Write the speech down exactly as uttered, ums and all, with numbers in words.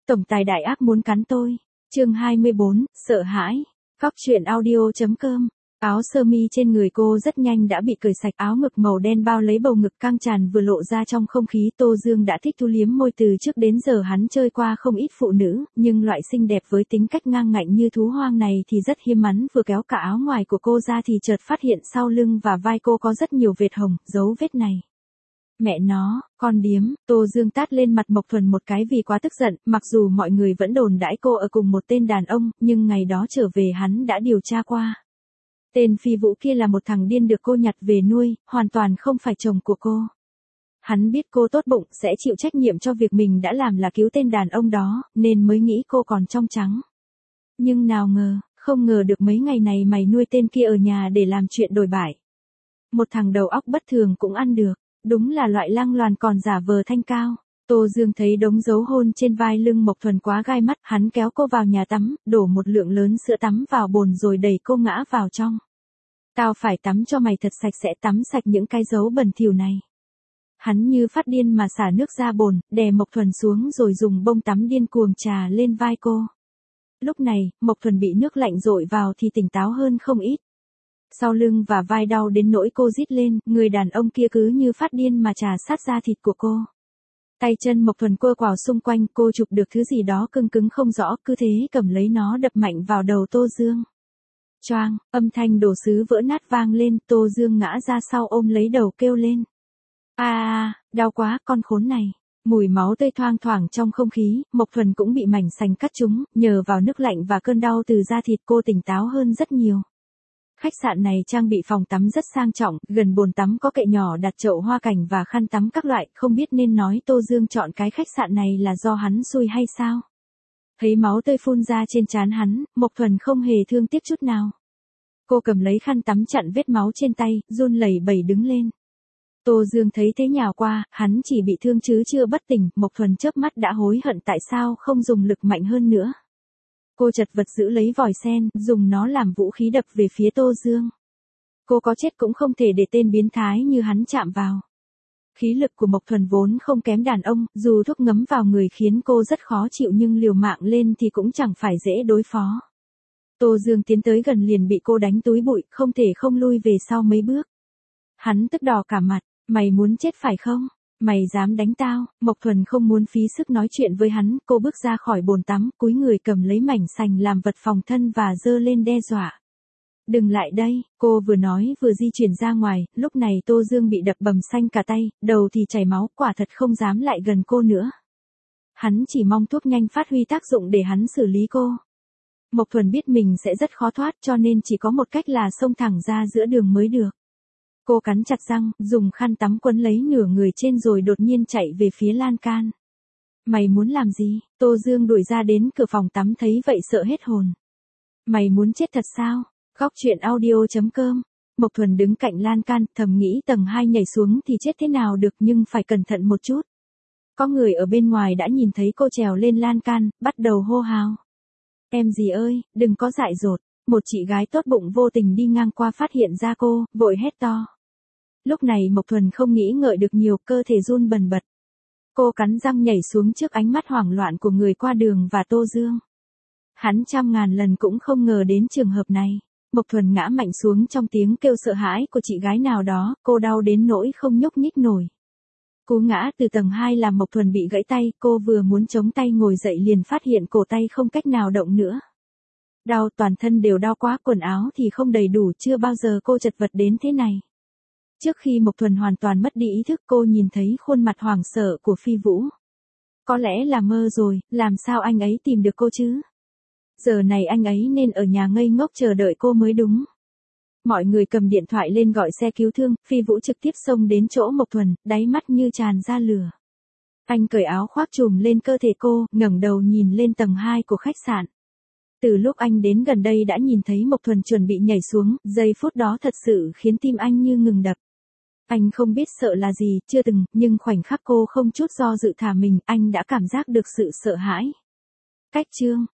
Tổng tài đại ác muốn cắn tôi. Chương hai mươi bốn, sợ hãi. Cóc truyện audio chấm com. Áo sơ mi trên người cô rất nhanh đã bị cởi sạch, áo ngực màu đen bao lấy bầu ngực căng tràn vừa lộ ra trong không khí. Tô Dương đã thích thu liếm môi, từ trước đến giờ hắn chơi qua không ít phụ nữ, nhưng loại xinh đẹp với tính cách ngang ngạnh như thú hoang này thì rất hiếm. Hắn vừa kéo cả áo ngoài của cô ra thì chợt phát hiện sau lưng và vai cô có rất nhiều vệt hồng, dấu vết này. Mẹ nó, con điếm. Tô Dương tát lên mặt Mộc Thuần một cái vì quá tức giận. Mặc dù mọi người vẫn đồn đãi cô ở cùng một tên đàn ông, nhưng ngày đó trở về hắn đã điều tra qua. Tên Phi Vũ kia là một thằng điên được cô nhặt về nuôi, hoàn toàn không phải chồng của cô. Hắn biết cô tốt bụng sẽ chịu trách nhiệm cho việc mình đã làm là cứu tên đàn ông đó, nên mới nghĩ cô còn trong trắng. Nhưng nào ngờ, không ngờ được mấy ngày này mày nuôi tên kia ở nhà để làm chuyện đồi bại. Một thằng đầu óc bất thường cũng ăn được, đúng là loại lăng loàn còn giả vờ thanh cao. Tô Dương thấy đống dấu hôn trên vai lưng Mộc Thuần quá gai mắt, hắn kéo cô vào nhà tắm, đổ một lượng lớn sữa tắm vào bồn rồi đẩy cô ngã vào trong. Tao phải tắm cho mày thật sạch sẽ, tắm sạch những cái dấu bẩn thỉu này. Hắn như phát điên mà xả nước ra bồn, đè Mộc Thuần xuống rồi dùng bông tắm điên cuồng chà lên vai cô. Lúc này, Mộc Thuần bị nước lạnh dội vào thì tỉnh táo hơn không ít. Sau lưng và vai đau đến nỗi cô rít lên, người đàn ông kia cứ như phát điên mà chà sát da thịt của cô. Tay chân Mộc Thuần quơ quào xung quanh, cô chụp được thứ gì đó cứng cứng không rõ, cứ thế cầm lấy nó đập mạnh vào đầu Tô Dương. Choang, âm thanh đồ sứ vỡ nát vang lên, Tô Dương ngã ra sau ôm lấy đầu kêu lên. A a, đau quá, con khốn này. Mùi máu tươi thoang thoảng trong không khí, Mộc Thuần cũng bị mảnh sành cắt trúng, nhờ vào nước lạnh và cơn đau từ da thịt cô tỉnh táo hơn rất nhiều. Khách sạn này trang bị phòng tắm rất sang trọng, gần bồn tắm có kệ nhỏ đặt chậu hoa cảnh và khăn tắm các loại, không biết nên nói Tô Dương chọn cái khách sạn này là do hắn xui hay sao. Thấy máu tươi phun ra trên trán hắn, Mộc Thuần không hề thương tiếc chút nào. Cô cầm lấy khăn tắm chặn vết máu trên tay, run lẩy bẩy đứng lên. Tô Dương thấy thế nhào qua, hắn chỉ bị thương chứ chưa bất tỉnh, Mộc Thuần chớp mắt đã hối hận tại sao không dùng lực mạnh hơn nữa. Cô chật vật giữ lấy vòi sen, dùng nó làm vũ khí đập về phía Tô Dương. Cô có chết cũng không thể để tên biến thái như hắn chạm vào. Khí lực của Mộc Thuần vốn không kém đàn ông, dù thuốc ngấm vào người khiến cô rất khó chịu nhưng liều mạng lên thì cũng chẳng phải dễ đối phó. Tô Dương tiến tới gần liền bị cô đánh túi bụi, không thể không lui về sau mấy bước. Hắn tức đỏ cả mặt, mày muốn chết phải không? Mày dám đánh tao? Mộc Thuần không muốn phí sức nói chuyện với hắn, cô bước ra khỏi bồn tắm, cúi người cầm lấy mảnh sành làm vật phòng thân và giơ lên đe dọa. Đừng lại đây, cô vừa nói vừa di chuyển ra ngoài, lúc này Tô Dương bị đập bầm xanh cả tay, đầu thì chảy máu, quả thật không dám lại gần cô nữa. Hắn chỉ mong thuốc nhanh phát huy tác dụng để hắn xử lý cô. Mộc Thuần biết mình sẽ rất khó thoát cho nên chỉ có một cách là xông thẳng ra giữa đường mới được. Cô cắn chặt răng, dùng khăn tắm quấn lấy nửa người trên rồi đột nhiên chạy về phía lan can. Mày muốn làm gì? Tô Dương đuổi ra đến cửa phòng tắm thấy vậy sợ hết hồn. Mày muốn chết thật sao? Cóc truyện audio chấm com. Mộc Thuần đứng cạnh lan can, thầm nghĩ tầng hai nhảy xuống thì chết thế nào được nhưng phải cẩn thận một chút. Có người ở bên ngoài đã nhìn thấy cô trèo lên lan can, bắt đầu hô hào. Em gì ơi, đừng có dại dột. Một chị gái tốt bụng vô tình đi ngang qua phát hiện ra cô, vội hét to. Lúc này Mộc Thuần không nghĩ ngợi được nhiều, cơ thể run bần bật. Cô cắn răng nhảy xuống trước ánh mắt hoảng loạn của người qua đường và Tô Dương. Hắn trăm ngàn lần cũng không ngờ đến trường hợp này. Mộc Thuần ngã mạnh xuống trong tiếng kêu sợ hãi của chị gái nào đó, cô đau đến nỗi không nhúc nhích nổi. Cú ngã từ tầng hai làm Mộc Thuần bị gãy tay, cô vừa muốn chống tay ngồi dậy liền phát hiện cổ tay không cách nào động nữa. Đau toàn thân đều đau quá, quần áo thì không đầy đủ, chưa bao giờ cô chật vật đến thế này. Trước khi Mộc Thuần hoàn toàn mất đi ý thức cô nhìn thấy khuôn mặt hoảng sợ của Phi Vũ. Có lẽ là mơ rồi, làm sao anh ấy tìm được cô chứ? Giờ này anh ấy nên ở nhà ngây ngốc chờ đợi cô mới đúng. Mọi người cầm điện thoại lên gọi xe cứu thương, Phi Vũ trực tiếp xông đến chỗ Mộc Thuần, đáy mắt như tràn ra lửa. Anh cởi áo khoác trùm lên cơ thể cô, ngẩng đầu nhìn lên tầng hai của khách sạn. Từ lúc anh đến gần đây đã nhìn thấy Mộc Thuần chuẩn bị nhảy xuống, giây phút đó thật sự khiến tim anh như ngừng đập. Anh không biết sợ là gì, chưa từng, nhưng khoảnh khắc cô không chút do dự thả mình, anh đã cảm giác được sự sợ hãi. Cách chương.